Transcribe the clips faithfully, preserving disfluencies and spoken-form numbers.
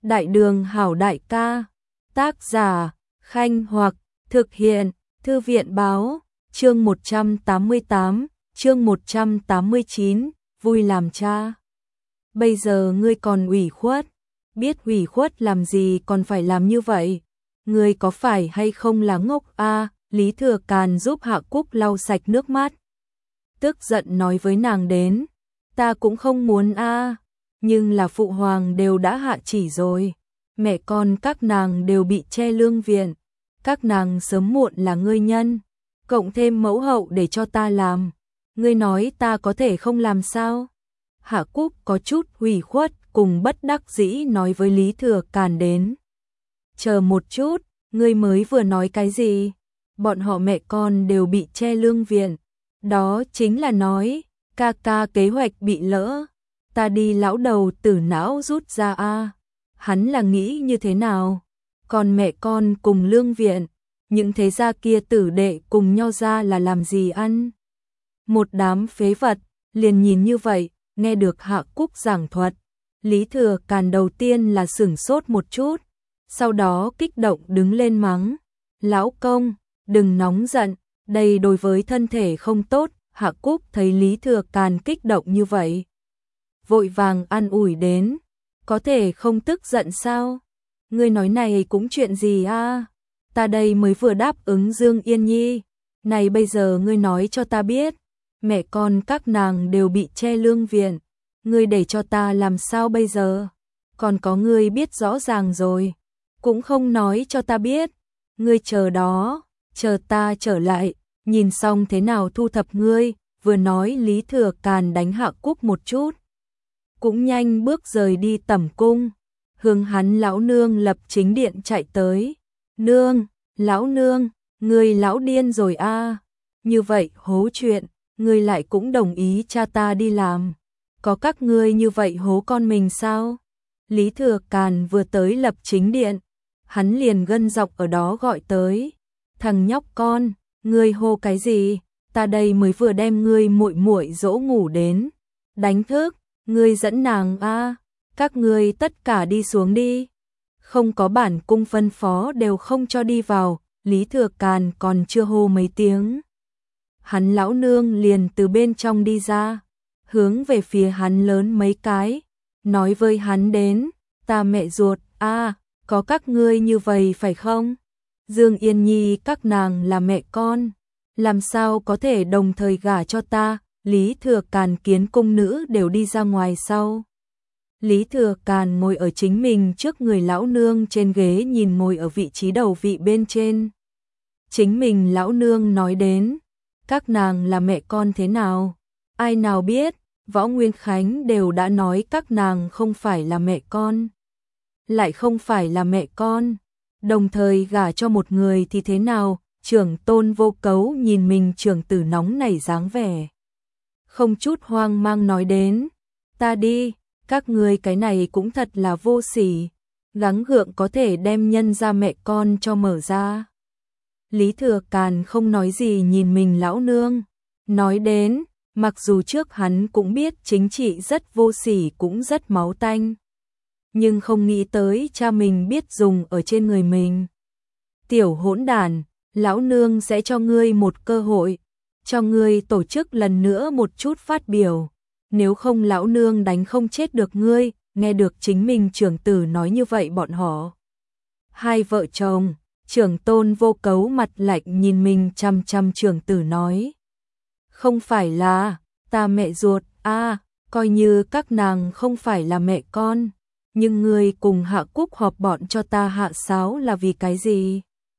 Đại đường hảo đại ca. Tác giả Khanh Hoặc. Thực hiện Thư viện Báo. Chương một trăm tám mươi tám. Chương một trăm tám mươi chín. Vui làm cha. Bây giờ ngươi còn ủy khuất. Biết ủy khuất làm gì còn phải làm như vậy. Ngươi có phải hay không là ngốc a? À, Lý Thừa Càn giúp Hạ Cúc lau sạch nước mắt. Tức giận nói với nàng đến. Ta cũng không muốn a, à, nhưng là phụ hoàng đều đã hạ chỉ rồi. Mẹ con các nàng đều bị che lương viện. Các nàng sớm muộn là ngươi nhân. Cộng thêm mẫu hậu để cho ta làm. Ngươi nói ta có thể không làm sao? Hạ Cúc có chút ủy khuất cùng bất đắc dĩ nói với Lý Thừa Càn đến. Chờ một chút, ngươi mới vừa nói cái gì? Bọn họ mẹ con đều bị che lương viện. Đó chính là nói, ca ca kế hoạch bị lỡ. Ta đi lão đầu tử não rút ra a. À. Hắn là nghĩ như thế nào? Còn mẹ con cùng lương viện, những thế gia kia tử đệ cùng nhau ra là làm gì ăn? Một đám phế vật, liền nhìn như vậy, nghe được Hạ Cúc giảng thuật. Lý Thừa Càn đầu tiên là sửng sốt một chút, sau đó kích động đứng lên mắng. Lão công, đừng nóng giận, đây đối với thân thể không tốt. Hạ Cúc thấy Lý Thừa Càn kích động như vậy, vội vàng an ủi đến. Có thể không tức giận sao? Ngươi nói này cũng chuyện gì a? À? Ta đây mới vừa đáp ứng Dương Yên Nhi. Này bây giờ ngươi nói cho ta biết. Mẹ con các nàng đều bị che lương viện. Ngươi để cho ta làm sao bây giờ? Còn có ngươi biết rõ ràng rồi. Cũng không nói cho ta biết. Ngươi chờ đó, chờ ta trở lại. Nhìn xong thế nào thu thập ngươi. Vừa nói Lý Thừa Càn đánh Hạ Cúc một chút. Cũng nhanh bước rời đi tẩm cung. Hướng hắn lão nương lập chính điện chạy tới. Nương, lão nương, ngươi lão điên rồi a. À. Như vậy hố chuyện, ngươi lại cũng đồng ý cha ta đi làm. Có các ngươi như vậy hố con mình sao? Lý Thừa Càn vừa tới lập chính điện, hắn liền gân giọng ở đó gọi tới. Thằng nhóc con, ngươi hô cái gì? Ta đây mới vừa đem ngươi muội muội dỗ ngủ đến. Đánh thức, ngươi dẫn nàng a. À. Các ngươi tất cả đi xuống đi. Không có bản cung phân phó đều không cho đi vào. Lý Thừa Càn còn chưa hô mấy tiếng. Hắn lão nương liền từ bên trong đi ra. Hướng về phía hắn lớn mấy cái. Nói với hắn đến. Ta mẹ ruột, a, à, có các ngươi như vậy phải không? Dương Yên Nhi các nàng là mẹ con. Làm sao có thể đồng thời gả cho ta? Lý Thừa Càn kiến cung nữ đều đi ra ngoài sau. Lý Thừa Càn ngồi ở chính mình trước người lão nương trên ghế nhìn ngồi ở vị trí đầu vị bên trên. Chính mình lão nương nói đến, các nàng là mẹ con thế nào? Ai nào biết, Võ Nguyên Khánh đều đã nói các nàng không phải là mẹ con. Lại không phải là mẹ con, đồng thời gả cho một người thì thế nào? Trưởng Tôn Vô Cấu nhìn mình trưởng tử nóng nảy dáng vẻ. Không chút hoang mang nói đến, ta đi. Các ngươi cái này cũng thật là vô sỉ, gắng gượng có thể đem nhân ra mẹ con cho mở ra. Lý Thừa Càn không nói gì nhìn mình lão nương, nói đến, mặc dù trước hắn cũng biết chính trị rất vô sỉ cũng rất máu tanh, nhưng không nghĩ tới cha mình biết dùng ở trên người mình. Tiểu hỗn đản, lão nương sẽ cho ngươi một cơ hội, cho ngươi tổ chức lần nữa một chút phát biểu. Nếu không lão nương đánh không chết được ngươi. Nghe được chính mình trưởng tử nói như vậy bọn họ. Hai vợ chồng, trưởng Tôn Vô Cấu mặt lạnh nhìn mình chăm chăm trưởng tử nói. Không phải là, ta mẹ ruột, a, à, coi như các nàng không phải là mẹ con. Nhưng ngươi cùng Hạ Cúc họp bọn cho ta hạ sáo là vì cái gì?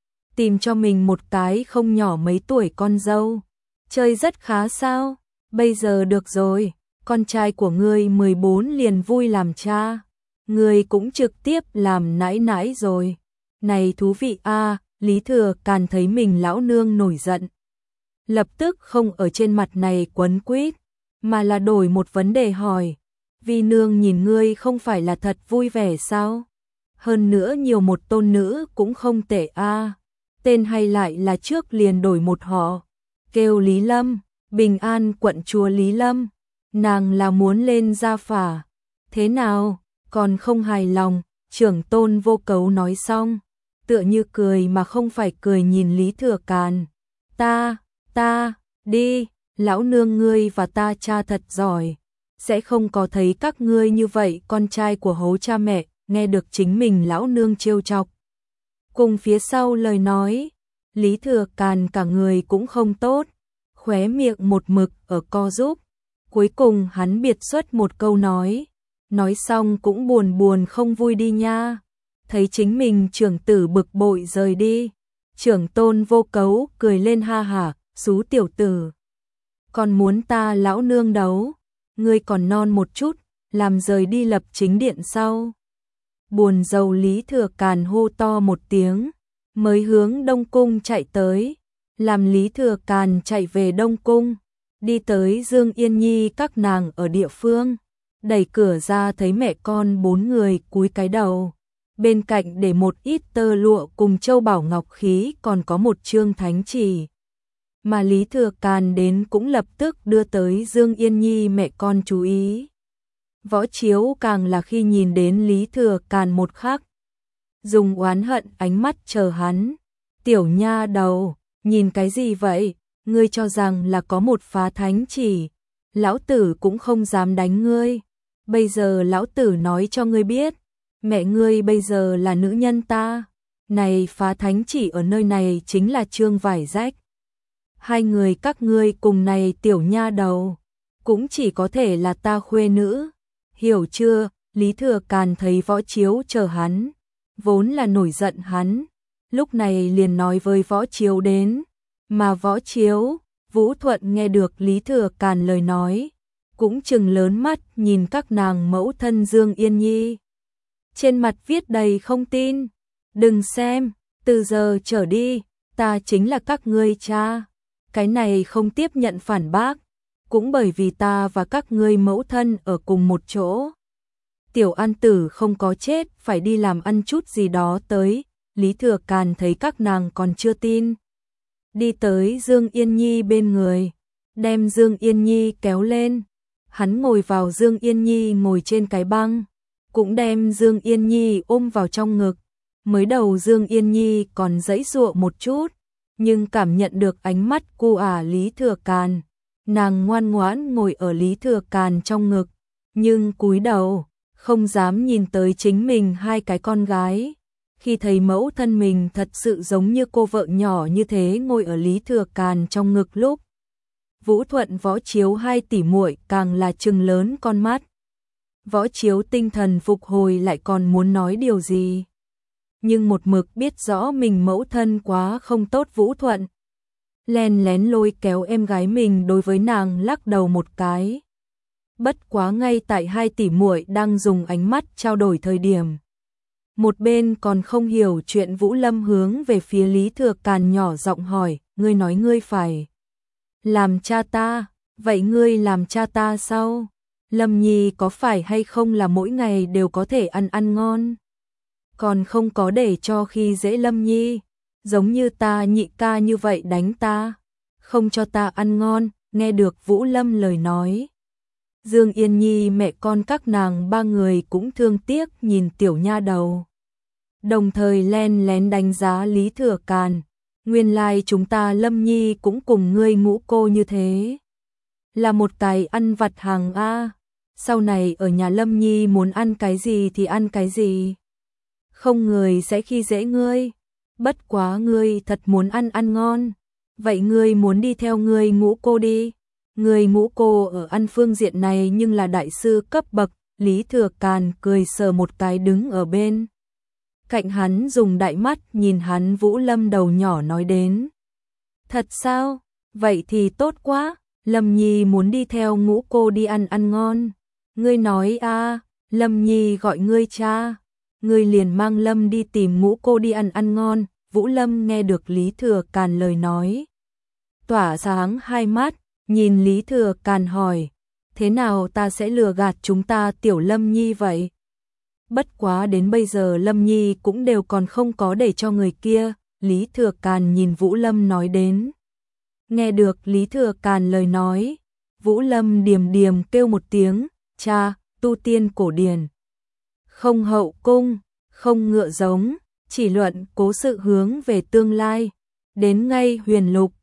Tìm cho mình một cái không nhỏ mấy tuổi con dâu. Chơi rất khá sao? Bây giờ được rồi. Con trai của ngươi mười bốn liền vui làm cha, ngươi cũng trực tiếp làm nãi nãi rồi. Này thú vị a. À, Lý Thừa Càn thấy mình lão nương nổi giận, lập tức không ở trên mặt này quấn quýt, mà là đổi một vấn đề hỏi. Vi nương nhìn ngươi không phải là thật vui vẻ sao? Hơn nữa nhiều một tôn nữ cũng không tệ a. À. Tên hay lại là trước liền đổi một họ, kêu Lý Lâm, Bình An quận chúa Lý Lâm. Nàng là muốn lên gia phả. Thế nào, còn không hài lòng? Trưởng tôn Vô Cấu nói xong, tựa như cười mà không phải cười nhìn Lý Thừa Càn. Ta, ta, đi, lão nương ngươi và ta cha thật giỏi, sẽ không có thấy các ngươi như vậy con trai của hấu cha mẹ, nghe được chính mình lão nương trêu chọc. Cùng phía sau lời nói, Lý Thừa Càn cả người cũng không tốt, khóe miệng một mực ở co giúp. Cuối cùng hắn biệt xuất một câu nói, nói xong cũng buồn buồn không vui đi nha. Thấy chính mình trưởng tử bực bội rời đi, trưởng tôn Vô Cấu cười lên ha hả, xú tiểu tử. Còn muốn ta lão nương đấu, ngươi còn non một chút, làm rời đi lập chính điện sau. Buồn rầu Lý Thừa Càn hô to một tiếng, mới hướng Đông Cung chạy tới, làm Lý Thừa Càn chạy về Đông Cung, đi tới Dương Yên Nhi các nàng ở địa phương, đẩy cửa ra thấy mẹ con bốn người cúi cái đầu, bên cạnh để một ít tơ lụa cùng châu bảo ngọc khí, còn có một chương thánh chỉ. Mà Lý Thừa Càn đến cũng lập tức đưa tới Dương Yên Nhi mẹ con chú ý. Võ Chiếu càng là khi nhìn đến Lý Thừa Càn một khắc, dùng oán hận ánh mắt chờ hắn. Tiểu nha đầu, nhìn cái gì vậy? Ngươi cho rằng là có một phá thánh chỉ, lão tử cũng không dám đánh ngươi. Bây giờ lão tử nói cho ngươi biết, mẹ ngươi bây giờ là nữ nhân ta. Này phá thánh chỉ ở nơi này chính là trương vải rách. Hai người các ngươi cùng này tiểu nha đầu, cũng chỉ có thể là ta khuê nữ. Hiểu chưa? Lý Thừa Càn thấy Võ Chiếu chờ hắn, vốn là nổi giận hắn, lúc này liền nói với Võ Chiếu đến. Mà Võ Chiếu, Vũ Thuận nghe được Lý Thừa Càn lời nói, cũng trừng lớn mắt nhìn các nàng mẫu thân Dương Yên Nhi. Trên mặt viết đầy không tin. Đừng xem, từ giờ trở đi, ta chính là các ngươi cha. Cái này không tiếp nhận phản bác, cũng bởi vì ta và các ngươi mẫu thân ở cùng một chỗ. Tiểu An Tử không có chết, phải đi làm ăn chút gì đó tới. Lý Thừa Càn thấy các nàng còn chưa tin, đi tới Dương Yên Nhi bên người, đem Dương Yên Nhi kéo lên. Hắn ngồi vào Dương Yên Nhi ngồi trên cái băng, cũng đem Dương Yên Nhi ôm vào trong ngực. Mới đầu Dương Yên Nhi còn giãy giụa một chút, nhưng cảm nhận được ánh mắt cu ả Lý Thừa Càn, nàng ngoan ngoãn ngồi ở Lý Thừa Càn trong ngực, nhưng cúi đầu, không dám nhìn tới chính mình hai cái con gái. Khi thấy mẫu thân mình thật sự giống như cô vợ nhỏ như thế ngồi ở Lý Thừa Càn trong ngực lúc, Vũ Thuận Võ Chiếu hai tỷ muội càng là trừng lớn con mắt. Võ Chiếu tinh thần phục hồi lại còn muốn nói điều gì, nhưng một mực biết rõ mình mẫu thân quá không tốt. Vũ Thuận len lén lôi kéo em gái mình đối với nàng lắc đầu một cái. Bất quá ngay tại hai tỷ muội đang dùng ánh mắt trao đổi thời điểm, một bên còn không hiểu chuyện Vũ Lâm hướng về phía Lý Thừa Càn nhỏ giọng hỏi, ngươi nói ngươi phải làm cha ta, vậy ngươi làm cha ta sao? Lâm Nhi có phải hay không là mỗi ngày đều có thể ăn ăn ngon? Còn không có để cho khi dễ Lâm Nhi, giống như ta nhị ca như vậy đánh ta, không cho ta ăn ngon. Nghe được Vũ Lâm lời nói, Dương Yên Nhi mẹ con các nàng ba người cũng thương tiếc nhìn tiểu nha đầu, đồng thời len lén đánh giá Lý Thừa Càn. Nguyên lai like chúng ta Lâm Nhi cũng cùng ngươi ngũ cô như thế, là một cái ăn vặt hàng a. Sau này ở nhà Lâm Nhi muốn ăn cái gì thì ăn cái gì, không người sẽ khi dễ ngươi. Bất quá ngươi thật muốn ăn ăn ngon, vậy ngươi muốn đi theo ngươi ngũ cô đi. Người ngũ cô ở ăn phương diện này nhưng là đại sư cấp bậc. Lý Thừa Càn cười sờ một cái đứng ở bên cạnh hắn, dùng đại mắt nhìn hắn. Vũ Lâm đầu nhỏ nói đến, thật sao? Vậy thì tốt quá, Lâm Nhi muốn đi theo ngũ cô đi ăn ăn ngon. Ngươi nói a, Lâm Nhi gọi ngươi cha, ngươi liền mang Lâm đi tìm ngũ cô đi ăn ăn ngon. Vũ Lâm nghe được Lý Thừa Càn lời nói, tỏa sáng hai mắt, nhìn Lý Thừa Càn hỏi, thế nào ta sẽ lừa gạt chúng ta tiểu Lâm Nhi vậy? Bất quá đến bây giờ Lâm Nhi cũng đều còn không có để cho người kia. Lý Thừa Càn nhìn Vũ Lâm nói đến. Nghe được Lý Thừa Càn lời nói, Vũ Lâm điềm điềm kêu một tiếng, cha, tu tiên cổ điển, không hậu cung, không ngựa giống, chỉ luận cố sự hướng về tương lai. Đến ngay Huyền Lục,